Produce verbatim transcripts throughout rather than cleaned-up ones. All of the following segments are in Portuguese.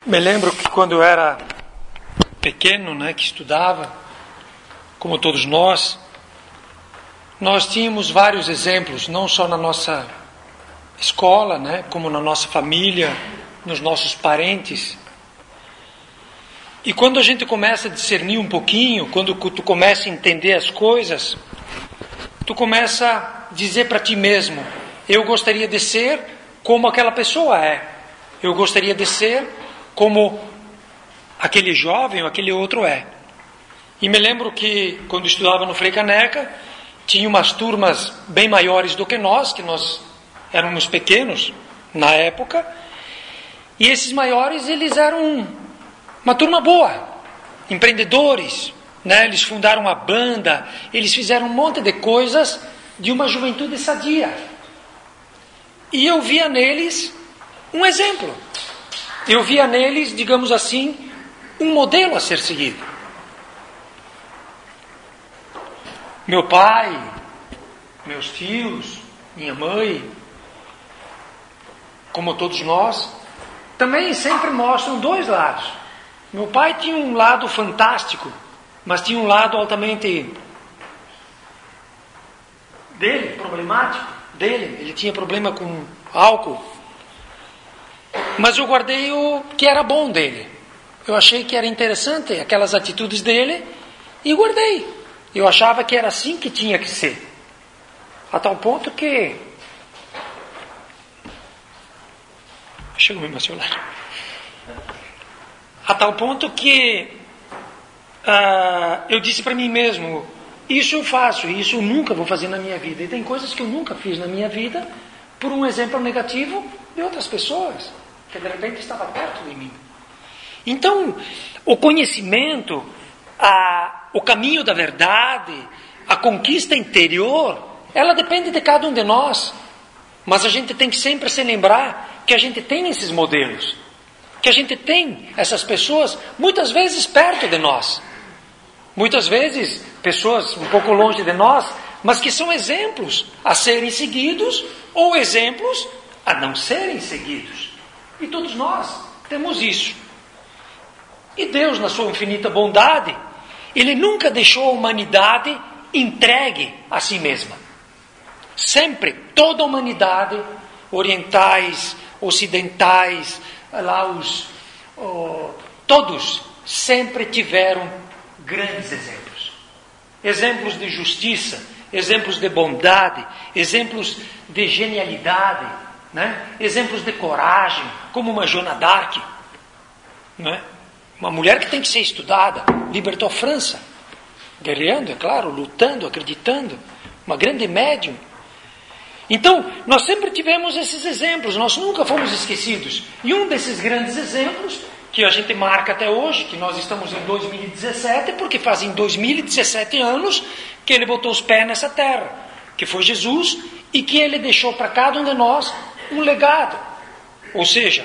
Me lembro que quando eu era pequeno, né, que estudava, como todos nós, nós tínhamos vários exemplos, não só na nossa escola, né, como na nossa família, nos nossos parentes. E quando a gente começa a discernir um pouquinho, quando tu começa a entender as coisas, tu começa a dizer para ti mesmo: eu gostaria de ser como aquela pessoa é. Eu gostaria de ser como aquele jovem ou aquele outro é. E me lembro que quando estudava no Frei Caneca, tinha umas turmas bem maiores do que nós, que nós éramos pequenos na época, e esses maiores, eles eram uma turma boa, empreendedores, né? Eles fundaram uma banda, eles fizeram um monte de coisas de uma juventude sadia. E eu via neles um exemplo. Eu via neles, digamos assim, um modelo a ser seguido. Meu pai, meus tios, minha mãe, como todos nós, também sempre mostram dois lados. Meu pai tinha um lado fantástico, mas tinha um lado altamente dele, problemático, dele. Ele tinha problema com álcool. Mas eu guardei o que era bom dele. Eu achei que era interessante aquelas atitudes dele e guardei. Eu achava que era assim que tinha que ser. A tal ponto que... Chegou meu celular. A tal ponto que uh, eu disse para mim mesmo: isso eu faço, isso eu nunca vou fazer na minha vida. E tem coisas que eu nunca fiz na minha vida por um exemplo negativo de outras pessoas que de repente estava perto de mim. Então, o conhecimento, a, o caminho da verdade, a conquista interior, ela depende de cada um de nós. Mas a gente tem que sempre se lembrar que a gente tem esses modelos, que a gente tem essas pessoas muitas vezes perto de nós, muitas vezes pessoas um pouco longe de nós, mas que são exemplos a serem seguidos ou exemplos a não serem seguidos. E todos nós temos isso. E Deus, na sua infinita bondade, Ele nunca deixou a humanidade entregue a si mesma. Sempre, toda a humanidade, orientais, ocidentais, lá os, oh, todos sempre tiveram grandes exemplos. Exemplos de justiça, exemplos de bondade, exemplos de genialidade, né? Exemplos de coragem, como uma Joana d'Arc, né? Uma mulher que tem que ser estudada, libertou a França, guerreando, é claro, lutando, acreditando, uma grande médium. Então, nós sempre tivemos esses exemplos, nós nunca fomos esquecidos. E um desses grandes exemplos, que a gente marca até hoje, que nós estamos em dois mil e dezessete, porque fazem dois mil e dezessete anos que Ele botou os pés nessa terra, que foi Jesus, e que Ele deixou para cada um de nós um legado. Ou seja,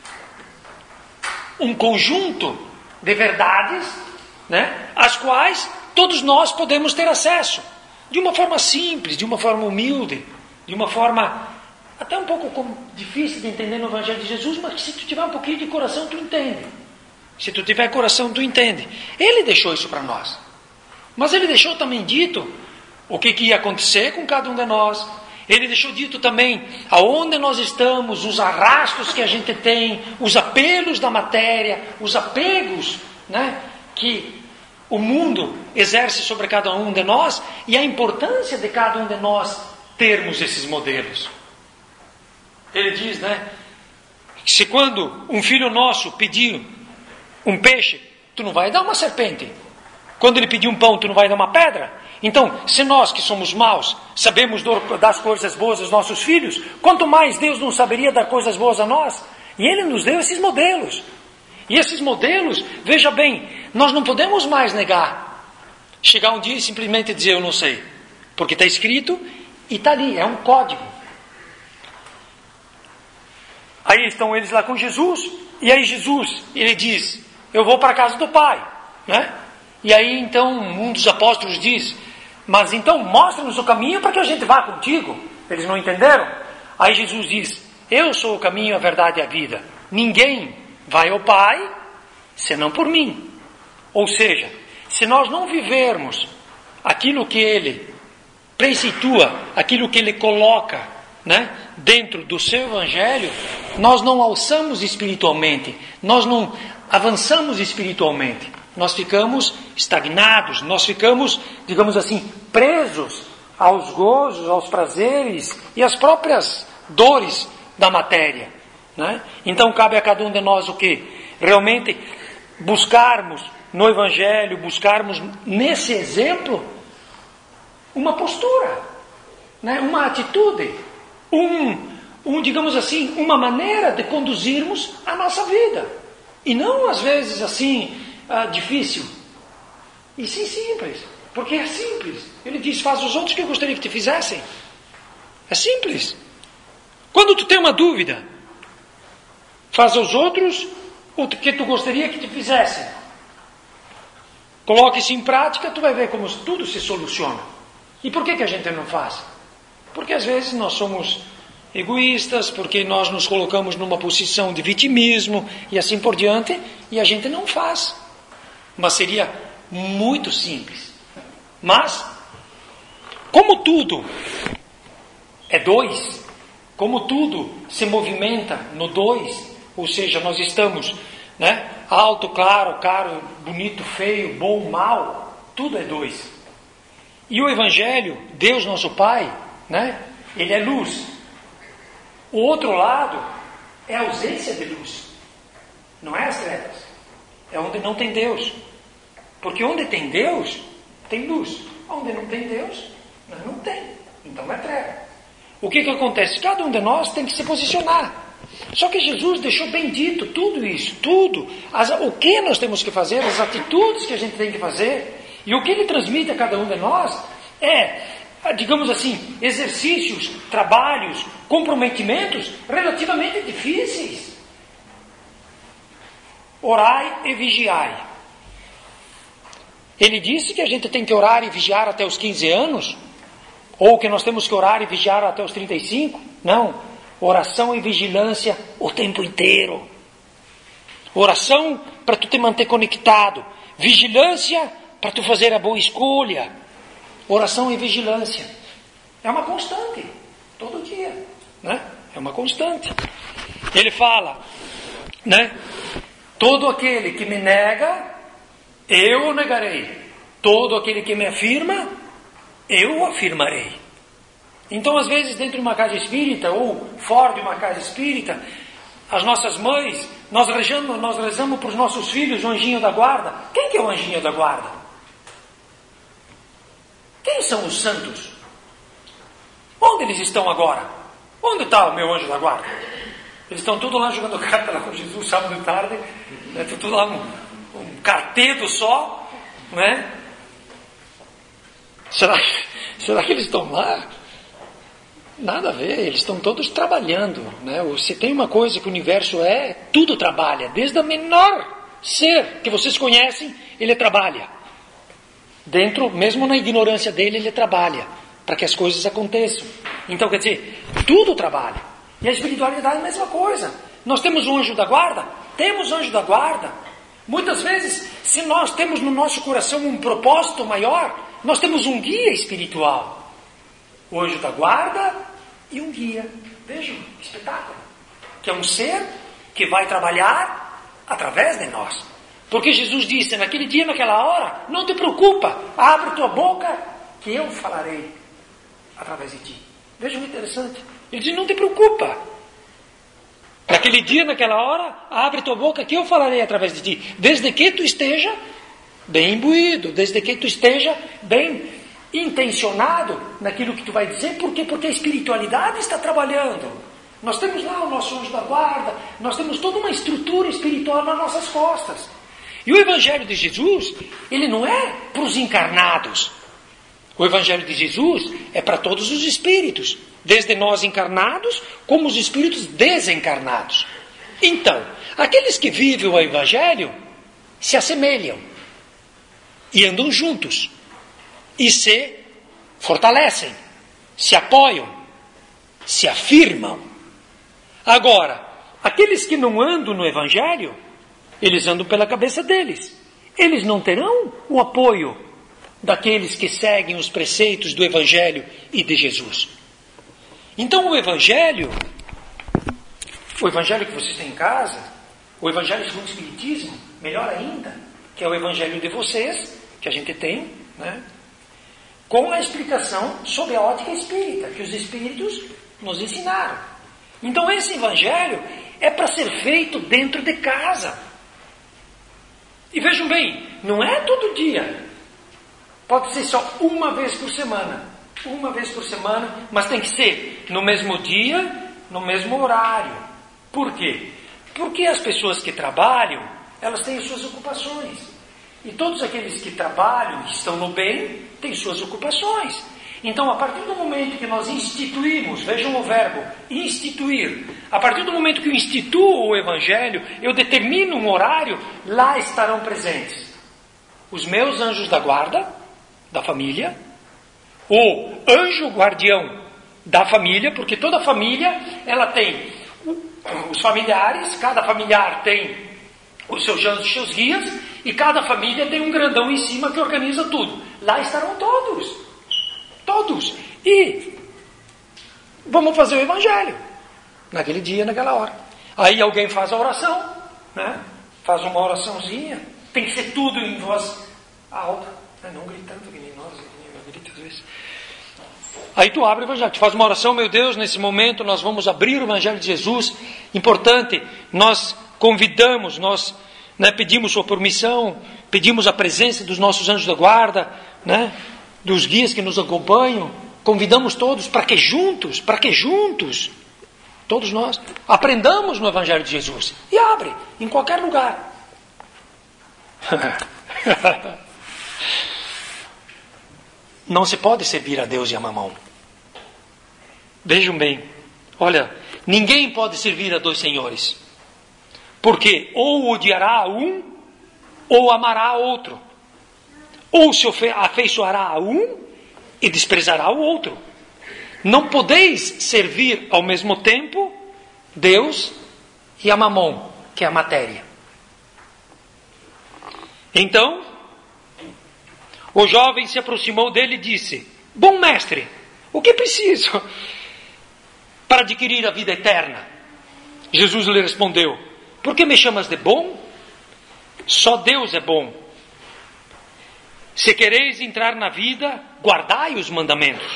um conjunto de verdades, né, às quais todos nós podemos ter acesso, de uma forma simples, de uma forma humilde, de uma forma até um pouco difícil de entender no Evangelho de Jesus, mas que se tu tiver um pouquinho de coração, tu entende. Se tu tiver coração, tu entende. Ele deixou isso para nós. Mas Ele deixou também dito o que, que ia acontecer com cada um de nós. Ele deixou dito também aonde nós estamos, os arrastos que a gente tem, os apelos da matéria, os apegos, né, que o mundo exerce sobre cada um de nós, e a importância de cada um de nós termos esses modelos. Ele diz, né, que se quando um filho nosso pedir um peixe, tu não vai dar uma serpente. Quando ele pedir um pão, tu não vai dar uma pedra. Então, se nós que somos maus sabemos dar as coisas boas aos nossos filhos, quanto mais Deus não saberia dar coisas boas a nós? E Ele nos deu esses modelos. E esses modelos, veja bem, nós não podemos mais negar. Chegar um dia e simplesmente dizer eu não sei. Porque está escrito e está ali, é um código. Aí estão eles lá com Jesus, e aí Jesus, ele diz, eu vou para a casa do Pai, né? E aí então um dos apóstolos diz, mas então mostra-nos o caminho para que a gente vá contigo. Eles não entenderam? Aí Jesus diz, eu sou o caminho, a verdade e a vida. Ninguém vai ao Pai, senão por mim. Ou seja, se nós não vivermos aquilo que Ele preceitua, aquilo que Ele coloca, né, dentro do seu Evangelho, nós não alçamos espiritualmente, nós não avançamos espiritualmente, nós ficamos estagnados, nós ficamos, digamos assim, presos aos gozos, aos prazeres e às próprias dores da matéria, né? Então cabe a cada um de nós o quê? Realmente buscarmos no Evangelho, buscarmos nesse exemplo uma postura, né? Uma atitude, um, um, digamos assim, uma maneira de conduzirmos a nossa vida. E não às vezes assim, ah, difícil, e sim simples, porque é simples. Ele diz, faz os outros que eu gostaria que te fizessem. É simples. Quando tu tem uma dúvida, faz aos outros o que tu gostaria que te fizessem. Coloque isso em prática, tu vai ver como tudo se soluciona. E por que que a gente não faz? Porque às vezes nós somos egoístas, porque nós nos colocamos numa posição de vitimismo e assim por diante, e a gente não faz. Mas seria muito simples. Mas, como tudo é dois, como tudo se movimenta no dois, ou seja, nós estamos, né, alto, claro, caro, bonito, feio, bom, mal, tudo é dois. E o Evangelho, Deus nosso Pai, né, Ele é luz. O outro lado é a ausência de luz. Não é as trevas. É onde não tem Deus. Porque onde tem Deus, tem luz. Onde não tem Deus, não tem. Então é treva. O que que acontece? Cada um de nós tem que se posicionar. Só que Jesus deixou bem dito tudo isso, tudo. As, o que nós temos que fazer, as atitudes que a gente tem que fazer. E o que Ele transmite a cada um de nós é, digamos assim, exercícios, trabalhos, comprometimentos relativamente difíceis. Orai e vigiai. Ele disse que a gente tem que orar e vigiar até os quinze anos? Ou que nós temos que orar e vigiar até os trinta e cinco? Não. Oração e vigilância o tempo inteiro. Oração para tu te manter conectado. Vigilância para tu fazer a boa escolha. Oração e vigilância. É uma constante. Todo dia. Né? É uma constante. Ele fala, né? Todo aquele que me nega, eu o negarei. Todo aquele que me afirma, eu o afirmarei. Então, às vezes, dentro de uma casa espírita, ou fora de uma casa espírita, as nossas mães, nós rezamos, nós rezamos para os nossos filhos o anjinho da guarda. Quem que é o anjinho da guarda? Quem são os santos? Onde eles estão agora? Onde está o meu anjo da guarda? Eles estão todos lá jogando carta lá com Jesus, sábado de tarde, né? Estão tudo lá um, um carteto só, né? Será, será que eles estão lá? Nada a ver, eles estão todos trabalhando, né? Se tem uma coisa que o universo é, tudo trabalha, desde a menor ser que vocês conhecem, ele trabalha. Dentro, mesmo na ignorância dele, ele trabalha para que as coisas aconteçam. Então, quer dizer, tudo trabalha. E a espiritualidade é a mesma coisa. Nós temos um anjo da guarda? Temos anjo da guarda. Muitas vezes, se nós temos no nosso coração um propósito maior, nós temos um guia espiritual. O anjo da guarda e um guia. Vejam, espetáculo. Que é um ser que vai trabalhar através de nós. Porque Jesus disse, naquele dia, naquela hora, não te preocupa, abre tua boca que eu falarei através de ti. Vejam que interessante. Ele diz, não te preocupa. Naquele dia, naquela hora, abre tua boca que eu falarei através de ti. Desde que tu esteja bem imbuído, desde que tu esteja bem intencionado naquilo que tu vai dizer. Por quê? Porque a espiritualidade está trabalhando. Nós temos lá o nosso anjo da guarda, nós temos toda uma estrutura espiritual nas nossas costas. E o Evangelho de Jesus, ele não é para os encarnados. O Evangelho de Jesus é para todos os espíritos, desde nós encarnados, como os espíritos desencarnados. Então, aqueles que vivem o Evangelho se assemelham e andam juntos e se fortalecem, se apoiam, se afirmam. Agora, aqueles que não andam no Evangelho, eles andam pela cabeça deles. Eles não terão o apoio daqueles que seguem os preceitos do Evangelho e de Jesus. Então o Evangelho, o Evangelho que vocês têm em casa, o Evangelho segundo o Espiritismo, melhor ainda, que é o Evangelho de vocês, que a gente tem, né? Com a explicação sobre a ótica espírita, que os Espíritos nos ensinaram. Então esse Evangelho é para ser feito dentro de casa. E vejam bem, não é todo dia. Pode ser só uma vez por semana. Uma vez por semana, mas tem que ser no mesmo dia, no mesmo horário. Por quê? Porque as pessoas que trabalham, elas têm suas ocupações. E todos aqueles que trabalham e estão no bem, têm suas ocupações. Então, a partir do momento que nós instituímos, vejam o verbo, instituir. A partir do momento que eu instituo o Evangelho, eu determino um horário, lá estarão presentes os meus anjos da guarda, da família, o anjo guardião da família, porque toda família, ela tem os familiares, cada familiar tem os seus anjos, os seus guias, e cada família tem um grandão em cima que organiza tudo. Lá estarão todos. Todos. E vamos fazer o Evangelho. Naquele dia, naquela hora. Aí alguém faz a oração, né? Faz uma oraçãozinha. Tem que ser tudo em voz alta. Não gritando, que nem nós, eu grito às vezes. Aí tu abre o Evangelho, tu faz uma oração, meu Deus, nesse momento nós vamos abrir o Evangelho de Jesus. Importante, nós convidamos, nós né, pedimos sua permissão, pedimos a presença dos nossos anjos da guarda, né, dos guias que nos acompanham, convidamos todos para que juntos, para que juntos, todos nós, aprendamos no Evangelho de Jesus. E abre, em qualquer lugar. Não se pode servir a Deus e a Mamão. Vejam bem, olha, ninguém pode servir a dois senhores. Porque ou odiará a um, ou amará a outro. Ou se afeiçoará a um e desprezará o outro. Não podeis servir ao mesmo tempo Deus e a Mamon, que é a matéria. Então, o jovem se aproximou dele e disse: bom mestre, o que preciso para adquirir a vida eterna? Jesus lhe respondeu: por que me chamas de bom? Só Deus é bom. Se quereis entrar na vida, guardai os mandamentos.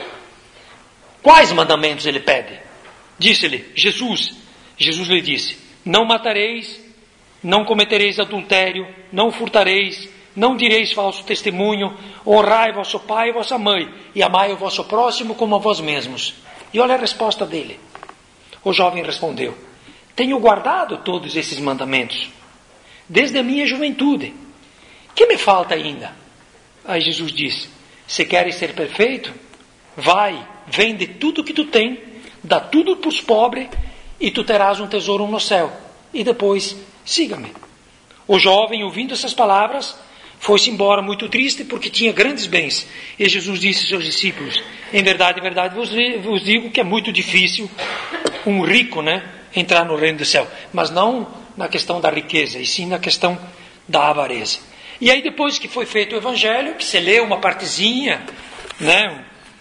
Quais mandamentos ele pede? Disse-lhe Jesus. Jesus lhe disse: não matareis, não cometereis adultério, não furtareis, não direis falso testemunho, honrai vosso pai e vossa mãe, e amai o vosso próximo como a vós mesmos. E olha a resposta dele. O jovem respondeu: tenho guardado todos esses mandamentos, desde a minha juventude. Que me falta ainda? Aí Jesus disse: se queres ser perfeito, vai, vende tudo que tu tem, dá tudo para os pobres, e tu terás um tesouro no céu. E depois, siga-me. O jovem, ouvindo essas palavras, foi-se embora muito triste, porque tinha grandes bens. E Jesus disse aos seus discípulos: em verdade, em verdade, vos digo que é muito difícil um rico, né, entrar no reino do céu. Mas não na questão da riqueza, e sim na questão da avareza. E aí, depois que foi feito o Evangelho, que você lê uma partezinha, né,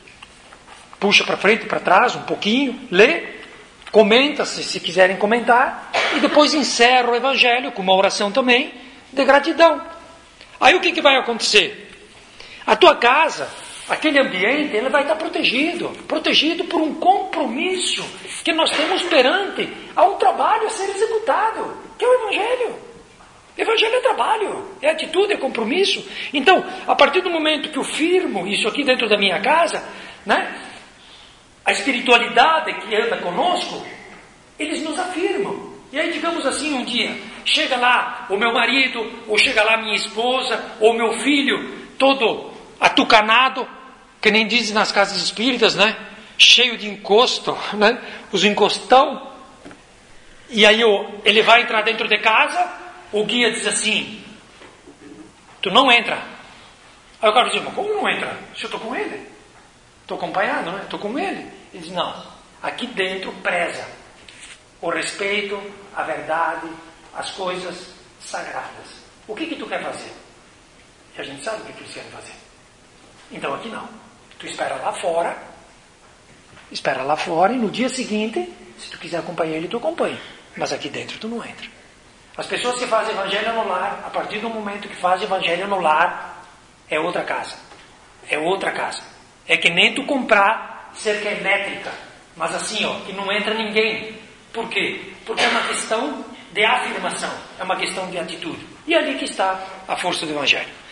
puxa para frente e para trás um pouquinho, lê, comenta se, se quiserem comentar, e depois encerra o Evangelho com uma oração também de gratidão. Aí o que, que vai acontecer? A tua casa, aquele ambiente, ele vai estar protegido, protegido por um compromisso que nós temos perante a um trabalho a ser executado, que é o Evangelho. Evangelho é trabalho, é atitude, é compromisso. Então, a partir do momento que eu firmo isso aqui dentro da minha casa, né, a espiritualidade que anda conosco, eles nos afirmam. E aí, digamos assim, um dia, chega lá o meu marido, ou chega lá minha esposa, ou meu filho, todo atucanado, que nem dizem nas casas espíritas, né, cheio de encosto, né, os encostão. E aí ele vai entrar dentro de casa, o guia diz assim: tu não entra. Aí o cara diz: mas como não entra? Se eu estou com ele, estou acompanhado, né? Estou com ele. Ele diz: não, aqui dentro preza o respeito, a verdade, as coisas sagradas. O que que tu quer fazer? E a gente sabe o que tu quer fazer. Então aqui não. Tu espera lá fora, espera lá fora e no dia seguinte, se tu quiser acompanhar ele, tu acompanha. Mas aqui dentro tu não entra. As pessoas que fazem evangelho no lar, a partir do momento que fazem evangelho no lar, é outra casa. É outra casa. É que nem tu comprar cerca elétrica, mas assim, ó, que não entra ninguém. Por quê? Porque é uma questão de afirmação, é uma questão de atitude. E é ali que está a força do evangelho.